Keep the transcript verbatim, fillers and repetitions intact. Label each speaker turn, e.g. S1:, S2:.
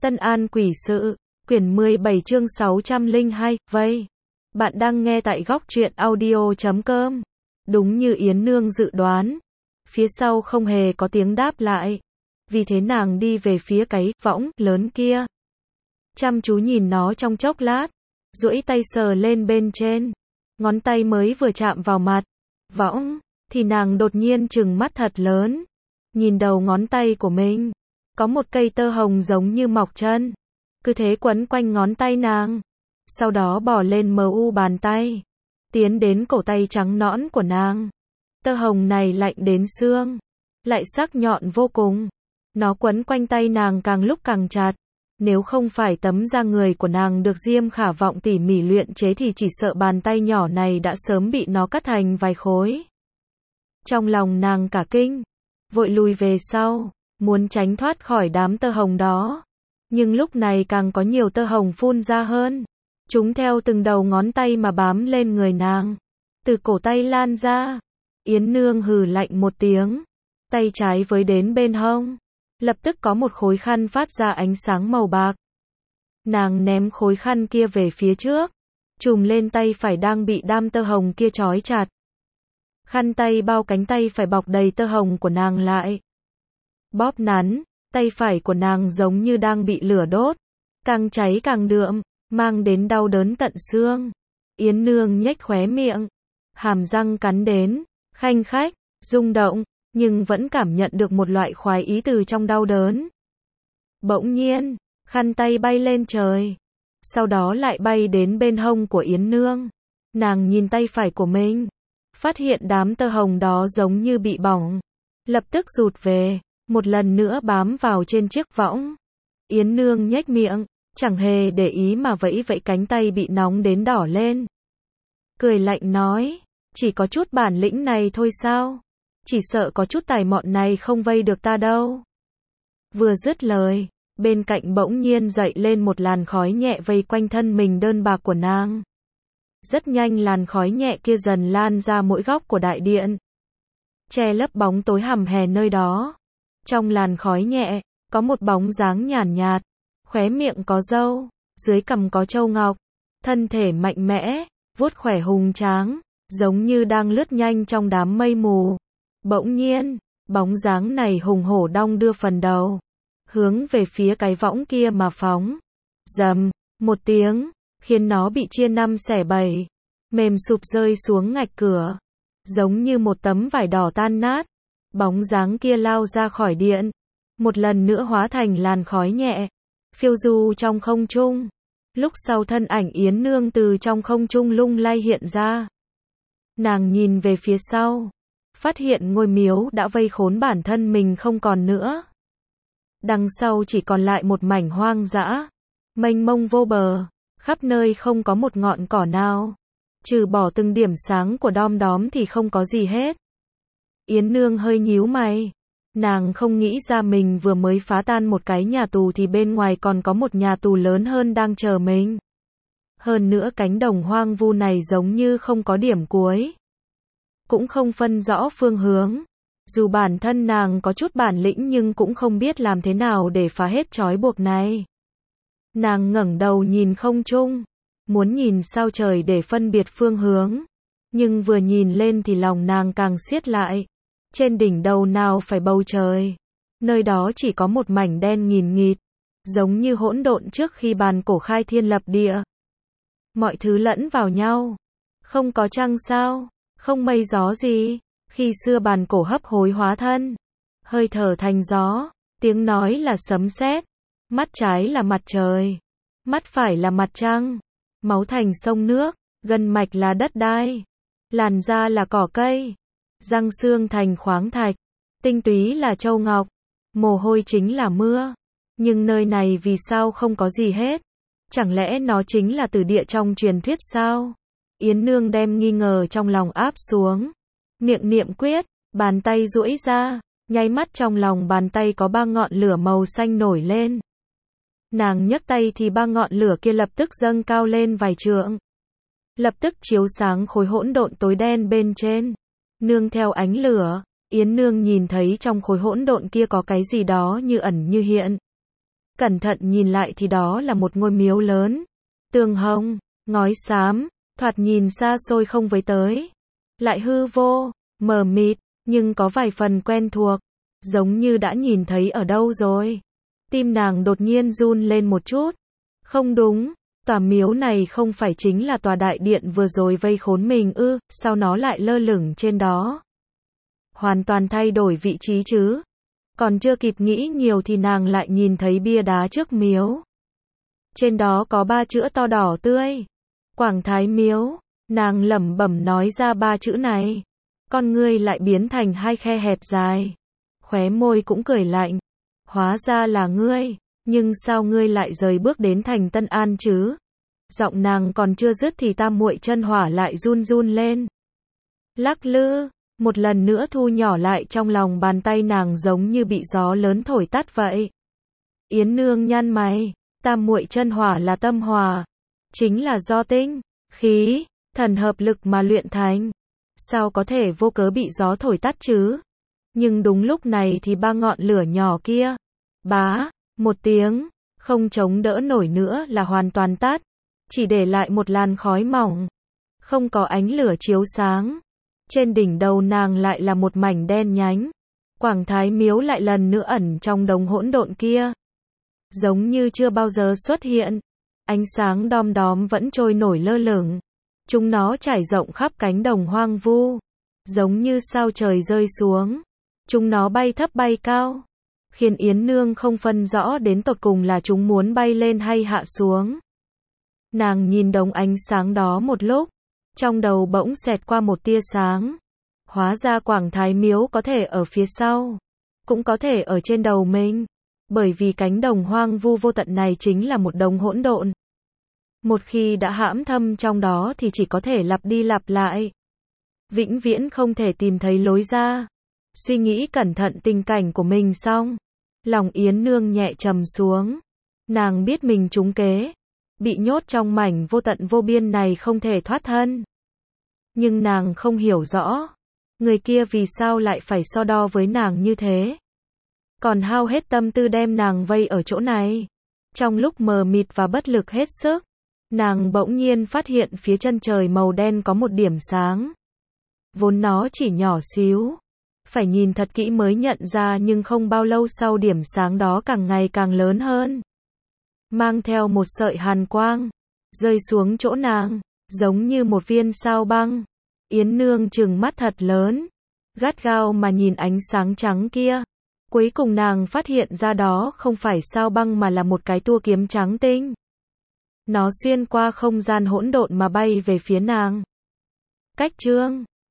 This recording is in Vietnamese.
S1: Tân An Quỷ Sự, quyển mười bảy chương sáu trăm lẻ hai, vây. Bạn đang nghe tại góc truyện audio chấm com. Đúng như Yến Nương dự đoán, phía sau không hề có tiếng đáp lại. Vì thế nàng đi về phía cái võng lớn kia. Chăm chú nhìn nó trong chốc lát, duỗi tay sờ lên bên trên. Ngón tay mới vừa chạm vào mặt võng, thì nàng đột nhiên trừng mắt thật lớn. Nhìn đầu ngón tay của mình, có một cây tơ hồng giống như mọc chân. Cứ thế quấn quanh ngón tay nàng. Sau đó bỏ lên mờ u bàn tay, tiến đến cổ tay trắng nõn của nàng. Tơ hồng này lạnh đến xương, lại sắc nhọn vô cùng. Nó quấn quanh tay nàng càng lúc càng chặt. Nếu không phải tấm da người của nàng được Diêm Khả Vọng tỉ mỉ luyện chế thì chỉ sợ bàn tay nhỏ này đã sớm bị nó cắt thành vài khối. Trong lòng nàng cả kinh, vội lùi về sau, muốn tránh thoát khỏi đám tơ hồng đó. Nhưng lúc này càng có nhiều tơ hồng phun ra hơn. Chúng theo từng đầu ngón tay mà bám lên người nàng. Từ cổ tay lan ra. Yến Nương hừ lạnh một tiếng. Tay trái với đến bên hông. Lập tức có một khối khăn phát ra ánh sáng màu bạc. Nàng ném khối khăn kia về phía trước. Trùm lên tay phải đang bị đám tơ hồng kia trói chặt. Khăn tay bao cánh tay phải bọc đầy tơ hồng của nàng lại. Bóp nắn, tay phải của nàng giống như đang bị lửa đốt. Càng cháy càng đượm, mang đến đau đớn tận xương. Yến Nương nhếch khóe miệng, hàm răng cắn đến, khanh khách, rung động, nhưng vẫn cảm nhận được một loại khoái ý từ trong đau đớn. Bỗng nhiên, khăn tay bay lên trời, sau đó lại bay đến bên hông của Yến Nương. Nàng nhìn tay phải của mình, phát hiện đám tơ hồng đó giống như bị bỏng, lập tức rụt về, một lần nữa bám vào trên chiếc võng. Yến Nương nhếch miệng, chẳng hề để ý mà vẫy vẫy cánh tay bị nóng đến đỏ lên. Cười lạnh nói, chỉ có chút bản lĩnh này thôi sao? Chỉ sợ có chút tài mọn này không vây được ta đâu. Vừa dứt lời, bên cạnh bỗng nhiên dậy lên một làn khói nhẹ vây quanh thân mình đơn bạc của nàng. Rất nhanh làn khói nhẹ kia dần lan ra mỗi góc của đại điện, che lấp bóng tối hầm hè nơi đó. Trong làn khói nhẹ, có một bóng dáng nhàn nhạt, khóe miệng có râu, dưới cằm có châu ngọc, thân thể mạnh mẽ, vuốt khỏe hùng tráng, giống như đang lướt nhanh trong đám mây mù. Bỗng nhiên, bóng dáng này hùng hổ đong đưa phần đầu, hướng về phía cái võng kia mà phóng. Rầm, một tiếng, khiến nó bị chia năm xẻ bảy, mềm sụp rơi xuống ngạch cửa, giống như một tấm vải đỏ tan nát. Bóng dáng kia lao ra khỏi điện, một lần nữa hóa thành làn khói nhẹ, phiêu du trong không trung. Lúc sau thân ảnh Yến Nương từ trong không trung lung lay hiện ra. Nàng nhìn về phía sau, phát hiện ngôi miếu đã vây khốn bản thân mình không còn nữa. Đằng sau chỉ còn lại một mảnh hoang dã, mênh mông vô bờ, khắp nơi không có một ngọn cỏ nào. Trừ bỏ từng điểm sáng của đom đóm thì không có gì hết. Yến Nương hơi nhíu mày. Nàng không nghĩ ra mình vừa mới phá tan một cái nhà tù thì bên ngoài còn có một nhà tù lớn hơn đang chờ mình. Hơn nữa cánh đồng hoang vu này giống như không có điểm cuối, cũng không phân rõ phương hướng. Dù bản thân nàng có chút bản lĩnh nhưng cũng không biết làm thế nào để phá hết trói buộc này. Nàng ngẩng đầu nhìn không trung, muốn nhìn sao trời để phân biệt phương hướng. Nhưng vừa nhìn lên thì lòng nàng càng siết lại. Trên đỉnh đầu nào phải bầu trời, nơi đó chỉ có một mảnh đen nghìn nghịt, giống như hỗn độn trước khi bàn cổ khai thiên lập địa. Mọi thứ lẫn vào nhau, không có trăng sao, không mây gió gì. Khi xưa bàn cổ hấp hối hóa thân, hơi thở thành gió, tiếng nói là sấm sét, mắt trái là mặt trời, mắt phải là mặt trăng, máu thành sông nước, gân mạch là đất đai, làn da là cỏ cây, răng xương thành khoáng thạch, tinh túy là châu ngọc, mồ hôi chính là mưa. Nhưng nơi này vì sao không có gì hết? Chẳng lẽ nó chính là từ địa trong truyền thuyết sao? Yến Nương đem nghi ngờ trong lòng áp xuống, miệng niệm quyết, bàn tay duỗi ra, nháy mắt trong lòng bàn tay có ba ngọn lửa màu xanh nổi lên. Nàng nhấc tay thì ba ngọn lửa kia lập tức dâng cao lên vài trượng, lập tức chiếu sáng khối hỗn độn tối đen bên trên. Nương theo ánh lửa, Yến Nương nhìn thấy trong khối hỗn độn kia có cái gì đó như ẩn như hiện. Cẩn thận nhìn lại thì đó là một ngôi miếu lớn. Tường hồng, ngói xám, thoạt nhìn xa xôi không với tới. Lại hư vô, mờ mịt, nhưng có vài phần quen thuộc. Giống như đã nhìn thấy ở đâu rồi. Tim nàng đột nhiên run lên một chút. Không đúng, tòa miếu này không phải chính là tòa đại điện vừa rồi vây khốn mình ư, sao nó lại lơ lửng trên đó? Hoàn toàn thay đổi vị trí chứ. Còn chưa kịp nghĩ nhiều thì nàng lại nhìn thấy bia đá trước miếu. Trên đó có ba chữ to đỏ tươi. Quảng Thái Miếu. Nàng lẩm bẩm nói ra ba chữ này. Con ngươi lại biến thành hai khe hẹp dài. Khóe môi cũng cười lạnh. Hóa ra là ngươi. Nhưng sao ngươi lại rời bước đến thành Tân An chứ? Giọng nàng còn chưa dứt thì tam muội chân hỏa lại run run lên. Lắc lư. Một lần nữa thu nhỏ lại trong lòng bàn tay nàng giống như bị gió lớn thổi tắt vậy. Yến Nương nhăn mày. Tam muội chân hỏa là tâm hỏa. Chính là do tinh, khí, thần hợp lực mà luyện thành. Sao có thể vô cớ bị gió thổi tắt chứ? Nhưng đúng lúc này thì ba ngọn lửa nhỏ kia. Bá, một tiếng, không chống đỡ nổi nữa là hoàn toàn tắt. Chỉ để lại một làn khói mỏng. Không có ánh lửa chiếu sáng. Trên đỉnh đầu nàng lại là một mảnh đen nhánh. Quảng Thái Miếu lại lần nữa ẩn trong đống hỗn độn kia. Giống như chưa bao giờ xuất hiện. Ánh sáng đom đóm vẫn trôi nổi lơ lửng. Chúng nó trải rộng khắp cánh đồng hoang vu. Giống như sao trời rơi xuống. Chúng nó bay thấp bay cao. Khiến Yến Nương không phân rõ đến tột cùng là chúng muốn bay lên hay hạ xuống. Nàng nhìn đống ánh sáng đó một lúc. Trong đầu bỗng xẹt qua một tia sáng. Hóa ra Quảng Thái Miếu có thể ở phía sau. Cũng có thể ở trên đầu mình. Bởi vì cánh đồng hoang vu vô tận này chính là một đống hỗn độn. Một khi đã hãm thâm trong đó thì chỉ có thể lặp đi lặp lại. Vĩnh viễn không thể tìm thấy lối ra. Suy nghĩ cẩn thận tình cảnh của mình xong. Lòng Yến Nương nhẹ trầm xuống. Nàng biết mình trúng kế. Bị nhốt trong mảnh vô tận vô biên này không thể thoát thân. Nhưng nàng không hiểu rõ. Người kia vì sao lại phải so đo với nàng như thế. Còn hao hết tâm tư đem nàng vây ở chỗ này. Trong lúc mờ mịt và bất lực hết sức. Nàng bỗng nhiên phát hiện phía chân trời màu đen có một điểm sáng. Vốn nó chỉ nhỏ xíu. Phải nhìn thật kỹ mới nhận ra nhưng không bao lâu sau điểm sáng đó càng ngày càng lớn hơn. Mang theo một sợi hàn quang. Rơi xuống chỗ nàng. Giống như một viên sao băng. Yến Nương trừng mắt thật lớn. Gắt gao mà nhìn ánh sáng trắng kia. Cuối cùng nàng phát hiện ra đó không phải sao băng mà là một cái tua kiếm trắng tinh. Nó xuyên qua không gian hỗn độn mà bay về phía nàng. Cách chương